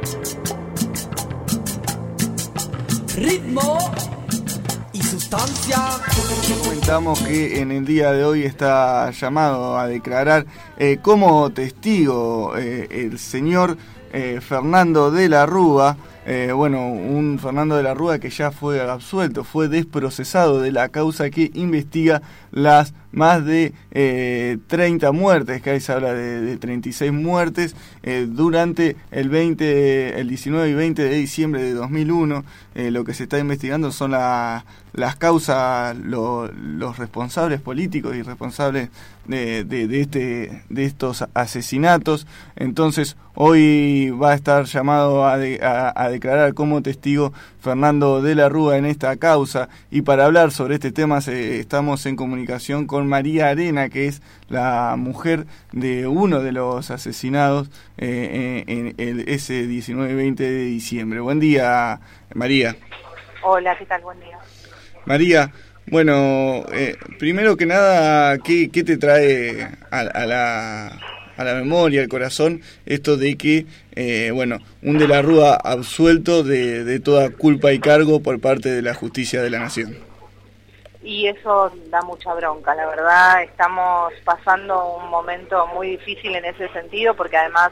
Ritmo y sustancia. Comentamos que en el día de hoy está llamado a declarar como testigo el señor Fernando de la Rúa. Un Fernando de la Rúa que ya fue absuelto, fue desprocesado de la causa que investiga las más de 30 muertes, que ahí se habla de 36 muertes durante el 19 y 20 de diciembre de 2001. Lo que se está investigando son las causas, los responsables políticos y responsables de estos asesinatos. Entonces hoy va a estar llamado a declarar como testigo Fernando de la Rúa en esta causa, y para hablar sobre este tema estamos en comunicación con María Arena, que es la mujer de uno de los asesinados en ese 19 y 20 de diciembre. Buen día, María. Hola, ¿qué tal? Buen día. María, bueno, primero que nada, ¿qué te trae a la memoria, al corazón, esto de que, un de la Rúa absuelto de toda culpa y cargo por parte de la justicia de la nación? Y eso da mucha bronca, la verdad. Estamos pasando un momento muy difícil en ese sentido, porque además,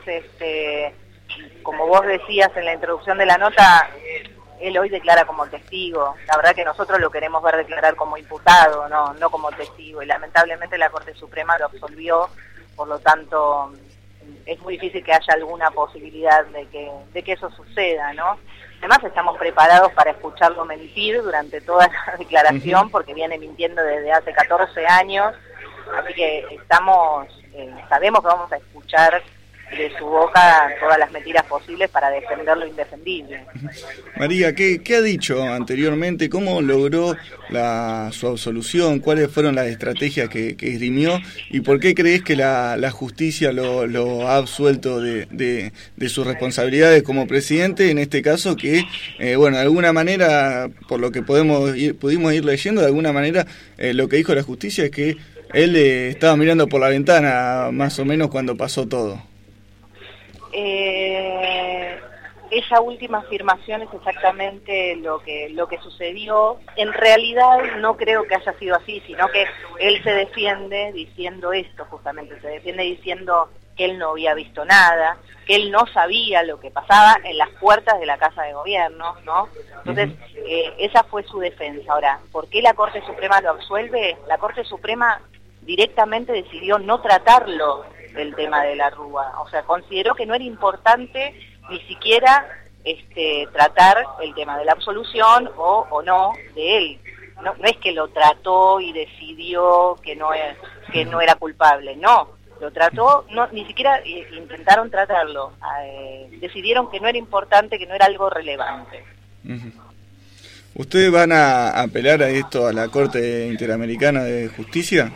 como vos decías en la introducción de la nota, él hoy declara como testigo. La verdad que nosotros lo queremos ver declarar como imputado, no como testigo, y lamentablemente la Corte Suprema lo absolvió. Por lo tanto, es muy difícil que haya alguna posibilidad de que eso suceda, ¿no? Además, estamos preparados para escucharlo mentir durante toda la declaración, porque viene mintiendo desde hace 14 años, así que sabemos que vamos a escuchar de su boca todas las mentiras posibles para defender lo indefendible. María, ¿qué ha dicho anteriormente? ¿Cómo logró su absolución? ¿Cuáles fueron las estrategias que esgrimió? ¿Y por qué crees que la justicia lo ha absuelto de sus responsabilidades como presidente? En este caso que, de alguna manera, por lo que pudimos ir leyendo, de alguna manera lo que dijo la justicia es que él estaba mirando por la ventana más o menos cuando pasó todo. Esa última afirmación es exactamente lo que sucedió. En realidad no creo que haya sido así, sino que él se defiende diciendo esto, justamente, se defiende diciendo que él no había visto nada, que él no sabía lo que pasaba en las puertas de la Casa de Gobierno, ¿no? Entonces, esa fue su defensa. Ahora, ¿por qué la Corte Suprema lo absuelve? La Corte Suprema directamente decidió no tratarlo del tema de la Rúa, o sea, consideró que no era importante ni siquiera tratar el tema de la absolución o no de él. No es que lo trató y decidió que no era culpable, no, lo trató, ni siquiera intentaron tratarlo, decidieron que no era importante, que no era algo relevante. ¿Ustedes van a apelar a esto a la Corte Interamericana de Justicia?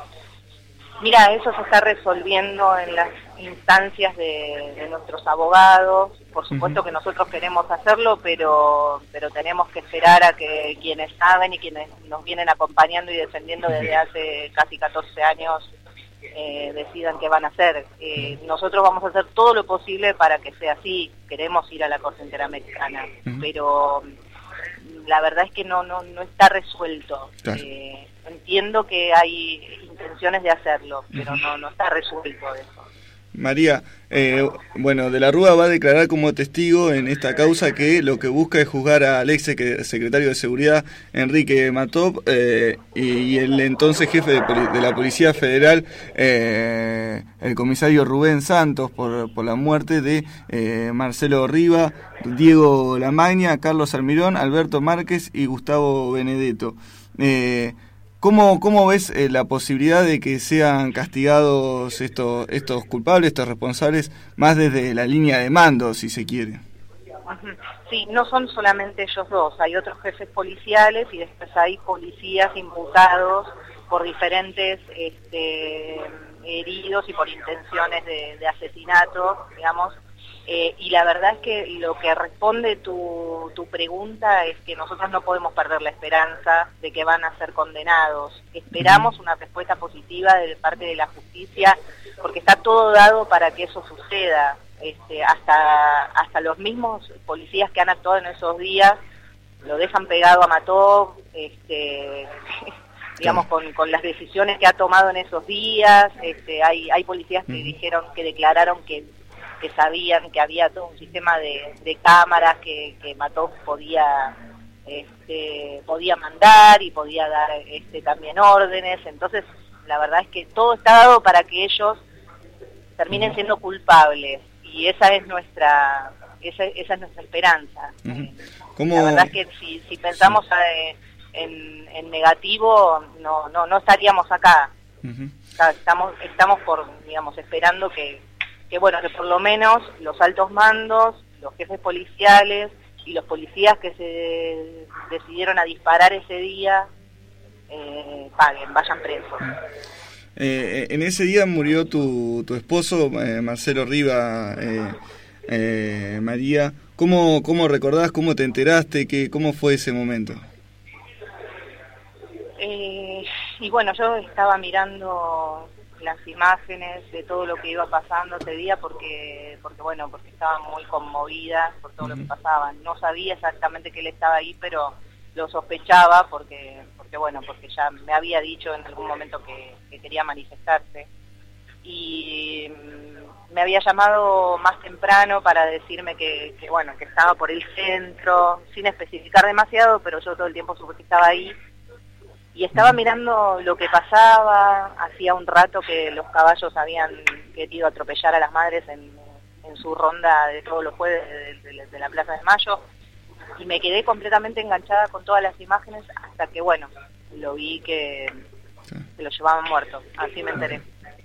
Mira, eso se está resolviendo en las instancias de nuestros abogados. Por supuesto que nosotros queremos hacerlo, pero tenemos que esperar a que quienes saben y quienes nos vienen acompañando y defendiendo desde hace casi 14 años decidan qué van a hacer. Nosotros vamos a hacer todo lo posible para que sea así. Queremos ir a la Corte Interamericana, pero la verdad es que no está resuelto. Claro. Entiendo que hay intenciones de hacerlo, pero no está resuelto eso. María, de la Rúa va a declarar como testigo en esta causa que lo que busca es juzgar al ex secretario de Seguridad, Enrique Matop, y el entonces jefe de la Policía Federal, el comisario Rubén Santos, por la muerte de Marcelo Riva, Diego Lamagna, Carlos Almirón, Alberto Márquez y Gustavo Benedetto. ¿Cómo ves la posibilidad de que sean castigados estos culpables, estos responsables, más desde la línea de mando, si se quiere? Sí, no son solamente ellos dos, hay otros jefes policiales y después hay policías imputados por diferentes heridos y por intenciones de asesinato, digamos. Y la verdad es que lo que responde tu pregunta es que nosotros no podemos perder la esperanza de que van a ser condenados. Esperamos una respuesta positiva de parte de la justicia, porque está todo dado para que eso suceda. hasta los mismos policías que han actuado en esos días lo dejan pegado a Mató, digamos, con las decisiones que ha tomado en esos días. Hay policías que dijeron, que declararon que sabían que había todo un sistema de cámaras que Mató podía mandar y podía dar también órdenes. Entonces la verdad es que todo está dado para que ellos terminen siendo culpables, y esa es nuestra esperanza. La verdad es que si pensamos en negativo no estaríamos acá. Estamos esperando que por lo menos los altos mandos, los jefes policiales y los policías que se decidieron a disparar ese día paguen, vayan presos. En ese día murió tu esposo, Marcelo Riva, María. ¿Cómo recordás, cómo te enteraste, cómo fue ese momento? Y bueno, yo estaba mirando las imágenes de todo lo que iba pasando ese día porque estaba muy conmovida por todo lo que pasaba. No sabía exactamente que él estaba ahí, pero lo sospechaba porque ya me había dicho en algún momento que quería manifestarse, y me había llamado más temprano para decirme que estaba por el centro, sin especificar demasiado, pero yo todo el tiempo supe que estaba ahí. Y estaba mirando lo que pasaba. Hacía un rato que los caballos habían querido atropellar a las madres en su ronda de todos los jueves de la Plaza de Mayo, y me quedé completamente enganchada con todas las imágenes hasta que lo vi que lo llevaban muerto. Así me enteré.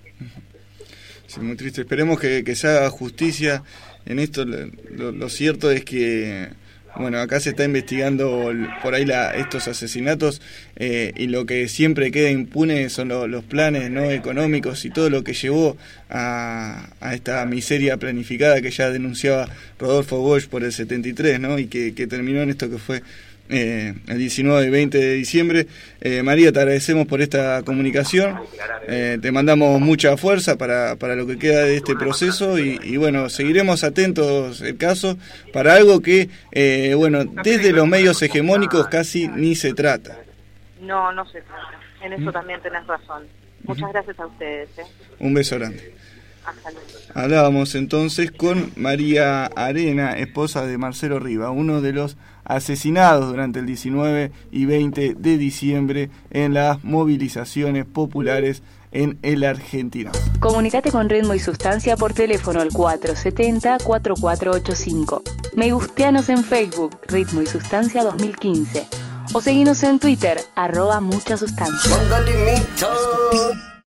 Sí, muy triste. Esperemos que se haga justicia en esto. Lo cierto es que acá se está investigando por ahí estos asesinatos, y lo que siempre queda impune son los planes no económicos y todo lo que llevó a esta miseria planificada que ya denunciaba Rodolfo Bosch por el 73, ¿no? Y que terminó en esto que fue el 19 y 20 de diciembre. María, te agradecemos por esta comunicación, te mandamos mucha fuerza para lo que queda de este proceso, y seguiremos atentos el caso para algo que desde los medios hegemónicos casi ni se trata. No se trata, en eso también tenés razón. Muchas gracias a ustedes. Un beso grande. Hasta luego. Hablábamos entonces con María Arena, esposa de Marcelo Riva, uno de los asesinados durante el 19 y 20 de diciembre en las movilizaciones populares en el Argentina. Comunicate con Ritmo y Sustancia por teléfono al 470-4485. Me gusteanos en Facebook, Ritmo y Sustancia 2015. O seguinos en Twitter, @muchasustancia.